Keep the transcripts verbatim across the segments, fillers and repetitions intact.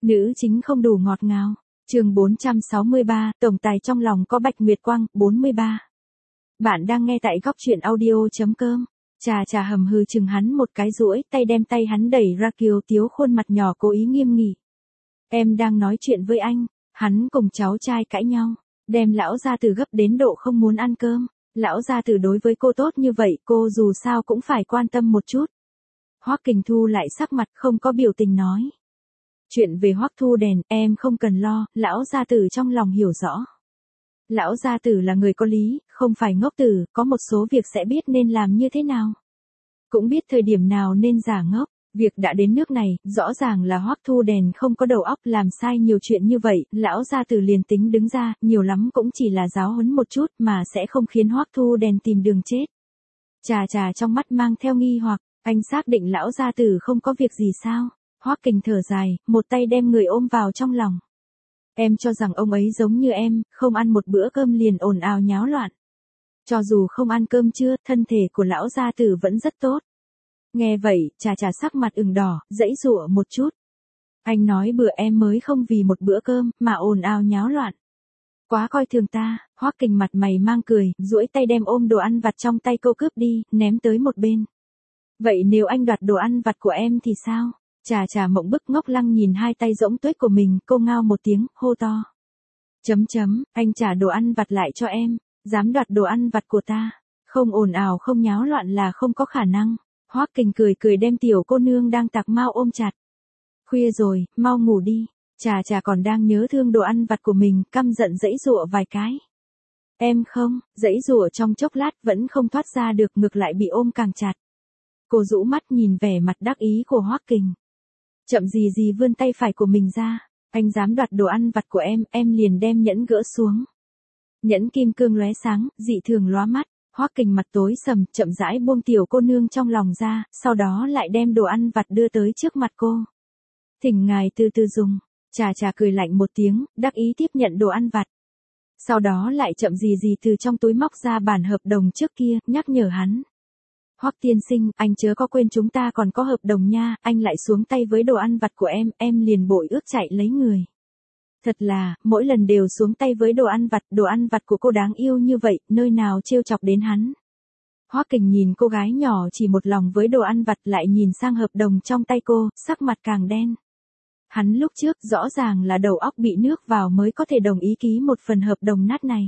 Nữ chính không đủ ngọt ngào. Chương bốn trăm sáu mươi ba, tổng tài trong lòng có Bạch Nguyệt Quang, bốn mươi ba. Bạn đang nghe tại góc truyện audio.com. Trà trà hầm hừ chừng hắn một cái duỗi tay đem tay hắn đẩy ra kiều tiếu khuôn mặt nhỏ cố ý nghiêm nghị. Em đang nói chuyện với anh, hắn cùng cháu trai cãi nhau, đem lão gia tử gấp đến độ không muốn ăn cơm. Lão gia tử đối với cô tốt như vậy, cô dù sao cũng phải quan tâm một chút. Hoắc Kình Thu lại sắc mặt không có biểu tình nói. Chuyện về Hoắc Thu Đèn, em không cần lo, lão gia tử trong lòng hiểu rõ. Lão gia tử là người có lý, không phải ngốc tử, có một số việc sẽ biết nên làm như thế nào. Cũng biết thời điểm nào nên giả ngốc, việc đã đến nước này, rõ ràng là Hoắc Thu Đèn không có đầu óc làm sai nhiều chuyện như vậy, lão gia tử liền tính đứng ra, nhiều lắm cũng chỉ là giáo huấn một chút mà sẽ không khiến Hoắc Thu Đèn tìm đường chết. Trà trà trong mắt mang theo nghi hoặc, anh xác định lão gia tử không có việc gì sao? Hoắc Kình thở dài, một tay đem người ôm vào trong lòng. Em cho rằng ông ấy giống như em, không ăn một bữa cơm liền ồn ào nháo loạn. Cho dù không ăn cơm trưa, thân thể của lão gia tử vẫn rất tốt. Nghe vậy, trà trà sắc mặt ửng đỏ, giãy giụa một chút. Anh nói bữa em mới không vì một bữa cơm, mà ồn ào nháo loạn. Quá coi thường ta. Hoắc Kình mặt mày mang cười, duỗi tay đem ôm đồ ăn vặt trong tay cô cướp đi, ném tới một bên. Vậy nếu anh đoạt đồ ăn vặt của em thì sao? Trà trà mộng bức ngốc lăng nhìn hai tay rỗng tuếch của mình, cô ngao một tiếng, hô to. Chấm chấm, anh trả đồ ăn vặt lại cho em, dám đoạt đồ ăn vặt của ta, không ồn ào không nháo loạn là không có khả năng. Hoắc Kình cười cười đem tiểu cô nương đang tạc mau ôm chặt. Khuya rồi, mau ngủ đi. Trà trà còn đang nhớ thương đồ ăn vặt của mình, căm giận giãy giụa vài cái. Em không, giãy giụa trong chốc lát vẫn không thoát ra được, ngược lại bị ôm càng chặt. Cô rũ mắt nhìn vẻ mặt đắc ý của Hoắc Kình. Chậm gì gì vươn tay phải của mình ra, anh dám đoạt đồ ăn vặt của em, em liền đem nhẫn gỡ xuống. Nhẫn kim cương lóe sáng, dị thường lóa mắt. Hoắc Kình mặt tối sầm, chậm rãi buông tiểu cô nương trong lòng ra, sau đó lại đem đồ ăn vặt đưa tới trước mặt cô. Thỉnh ngài từ từ dùng. Trà trà cười lạnh một tiếng, đắc ý tiếp nhận đồ ăn vặt. Sau đó lại chậm gì gì từ trong túi móc ra bản hợp đồng trước kia, nhắc nhở hắn. Hoắc tiên sinh, anh chớ có quên chúng ta còn có hợp đồng nha, anh lại xuống tay với đồ ăn vặt của em, em liền bội ước chạy lấy người. Thật là, mỗi lần đều xuống tay với đồ ăn vặt, đồ ăn vặt của cô đáng yêu như vậy, nơi nào trêu chọc đến hắn. Hoắc Kình nhìn cô gái nhỏ chỉ một lòng với đồ ăn vặt lại nhìn sang hợp đồng trong tay cô, sắc mặt càng đen. Hắn lúc trước rõ ràng là đầu óc bị nước vào mới có thể đồng ý ký một phần hợp đồng nát này.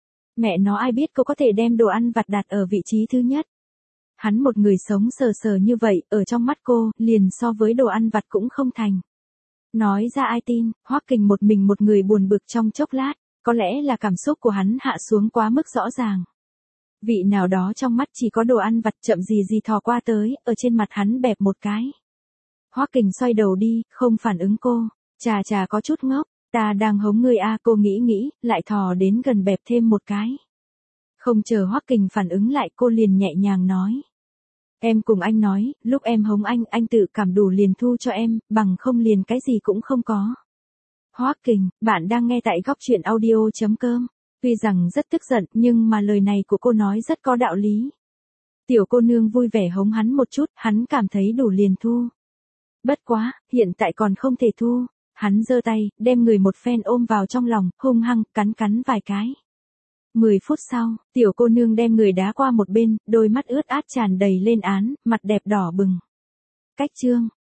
Mẹ nó ai biết cô có thể đem đồ ăn vặt đặt ở vị trí thứ nhất. Hắn một người sống sờ sờ như vậy, ở trong mắt cô, liền so với đồ ăn vặt cũng không thành. Nói ra ai tin, Hoắc Kình một mình một người buồn bực trong chốc lát, có lẽ là cảm xúc của hắn hạ xuống quá mức rõ ràng. Vị nào đó trong mắt chỉ có đồ ăn vặt, chậm gì gì thò qua tới, ở trên mặt hắn bẹp một cái. Hoắc Kình xoay đầu đi, không phản ứng cô. Trà trà có chút ngốc, ta đang hống ngươi a, cô nghĩ nghĩ, lại thò đến gần bẹp thêm một cái. Không chờ Hoắc Kình phản ứng lại, cô liền nhẹ nhàng nói. Em cùng anh nói, lúc em hống anh, anh tự cảm đủ liền thu cho em, bằng không liền cái gì cũng không có. Hoắc Kình, bạn đang nghe tại góc truyện audio.com. Tuy rằng rất tức giận, nhưng mà lời này của cô nói rất có đạo lý. Tiểu cô nương vui vẻ hống hắn một chút, hắn cảm thấy đủ liền thu. Bất quá, hiện tại còn không thể thu. Hắn giơ tay, đem người một phen ôm vào trong lòng, hung hăng, cắn cắn vài cái. Mười phút sau, tiểu cô nương đem người đá qua một bên, đôi mắt ướt át tràn đầy lên án, mặt đẹp đỏ bừng. Cách chương.